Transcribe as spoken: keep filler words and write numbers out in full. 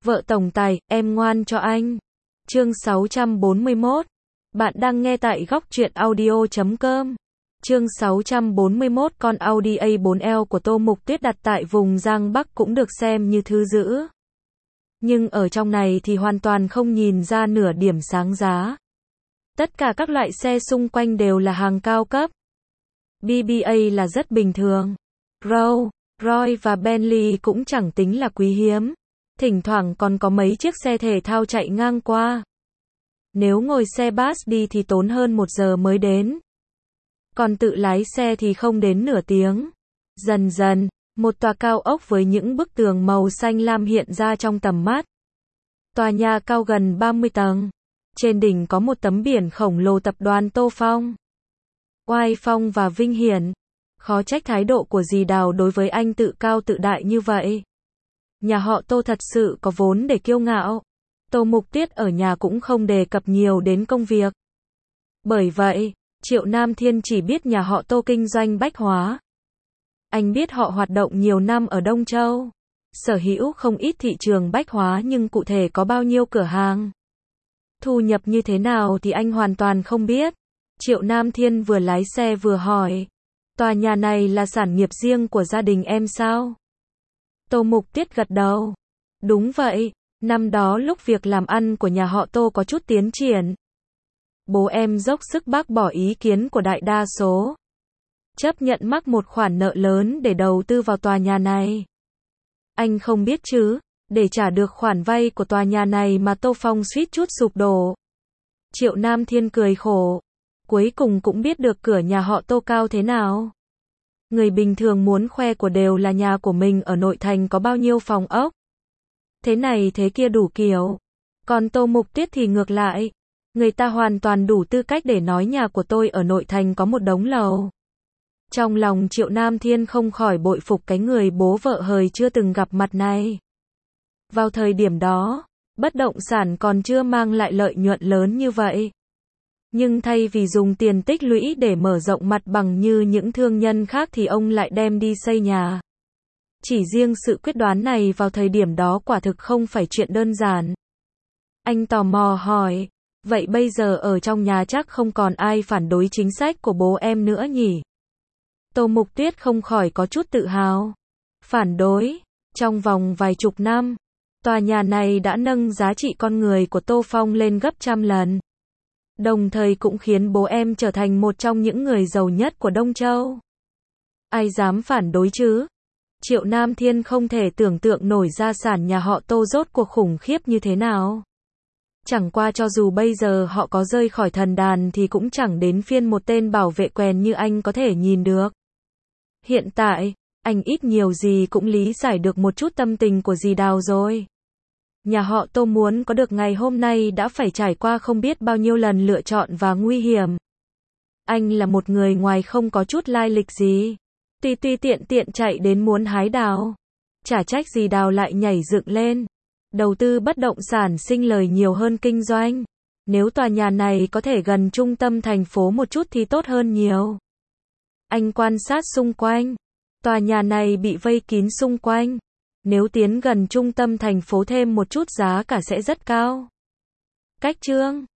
Vợ tổng tài, em ngoan cho anh. Chương sáu trăm bốn mươi mốt. Bạn đang nghe tại góc truyện audio chấm com. Chương sáu trăm bốn mươi mốt. Con Audi A bốn L của Tô Mục Tuyết đặt tại vùng Giang Bắc cũng được xem như thứ dữ. Nhưng ở trong này thì hoàn toàn không nhìn ra nửa điểm sáng giá. Tất cả các loại xe xung quanh đều là hàng cao cấp. bê bê A là rất bình thường. Rolls Royce và Bentley cũng chẳng tính là quý hiếm. Thỉnh thoảng còn có mấy chiếc xe thể thao chạy ngang qua. Nếu ngồi xe bus đi thì tốn hơn một giờ mới đến. Còn tự lái xe thì không đến nửa tiếng. Dần dần, một tòa cao ốc với những bức tường màu xanh lam hiện ra trong tầm mắt. Tòa nhà cao gần ba mươi tầng. Trên đỉnh có một tấm biển khổng lồ tập đoàn Tô Phong. Oai phong và vinh hiển. Khó trách thái độ của dì Đào đối với anh tự cao tự đại như vậy. Nhà họ Tô thật sự có vốn để kiêu ngạo. Tô Mục Tuyết ở nhà cũng không đề cập nhiều đến công việc. Bởi vậy, Triệu Nam Thiên chỉ biết nhà họ Tô kinh doanh bách hóa. Anh biết họ hoạt động nhiều năm ở Đông Châu. Sở hữu không ít thị trường bách hóa nhưng cụ thể có bao nhiêu cửa hàng. Thu nhập như thế nào thì anh hoàn toàn không biết. Triệu Nam Thiên vừa lái xe vừa hỏi. Tòa nhà này là sản nghiệp riêng của gia đình em sao? Tô Mục Tuyết gật đầu. Đúng vậy, năm đó lúc việc làm ăn của nhà họ Tô có chút tiến triển. Bố em dốc sức bác bỏ ý kiến của đại đa số. Chấp nhận mắc một khoản nợ lớn để đầu tư vào tòa nhà này. Anh không biết chứ, để trả được khoản vay của tòa nhà này mà Tô Phong suýt chút sụp đổ. Triệu Nam Thiên cười khổ. Cuối cùng cũng biết được cửa nhà họ Tô cao thế nào. Người bình thường muốn khoe của đều là nhà của mình ở nội thành có bao nhiêu phòng ốc. Thế này thế kia đủ kiểu. Còn Tô Mục Tuyết thì ngược lại. Người ta hoàn toàn đủ tư cách để nói nhà của tôi ở nội thành có một đống lầu. Trong lòng Triệu Nam Thiên không khỏi bội phục cái người bố vợ hời chưa từng gặp mặt này. Vào thời điểm đó, bất động sản còn chưa mang lại lợi nhuận lớn như vậy. Nhưng thay vì dùng tiền tích lũy để mở rộng mặt bằng như những thương nhân khác thì ông lại đem đi xây nhà. Chỉ riêng sự quyết đoán này vào thời điểm đó quả thực không phải chuyện đơn giản. Anh tò mò hỏi, vậy bây giờ ở trong nhà chắc không còn ai phản đối chính sách của bố em nữa nhỉ? Tô Mục Tuyết không khỏi có chút tự hào. Phản đối, trong vòng vài chục năm, tòa nhà này đã nâng giá trị con người của Tô Phong lên gấp trăm lần. Đồng thời cũng khiến bố em trở thành một trong những người giàu nhất của Đông Châu. Ai dám phản đối chứ? Triệu Nam Thiên không thể tưởng tượng nổi gia sản nhà họ Tô rốt cuộc khủng khiếp như thế nào. Chẳng qua cho dù bây giờ họ có rơi khỏi thần đàn thì cũng chẳng đến phiên một tên bảo vệ quèn như anh có thể nhìn được. Hiện tại, anh ít nhiều gì cũng lý giải được một chút tâm tình của dì Đào rồi. Nhà họ Tô muốn có được ngày hôm nay đã phải trải qua không biết bao nhiêu lần lựa chọn và nguy hiểm. Anh là một người ngoài không có chút lai lịch gì. Tùy tùy tiện tiện chạy đến muốn hái đào. Chả trách dì Đào lại nhảy dựng lên. Đầu tư bất động sản sinh lời nhiều hơn kinh doanh. Nếu tòa nhà này có thể gần trung tâm thành phố một chút thì tốt hơn nhiều. Anh quan sát xung quanh. Tòa nhà này bị vây kín xung quanh. Nếu tiến gần trung tâm thành phố thêm một chút giá cả sẽ rất cao. Cách chương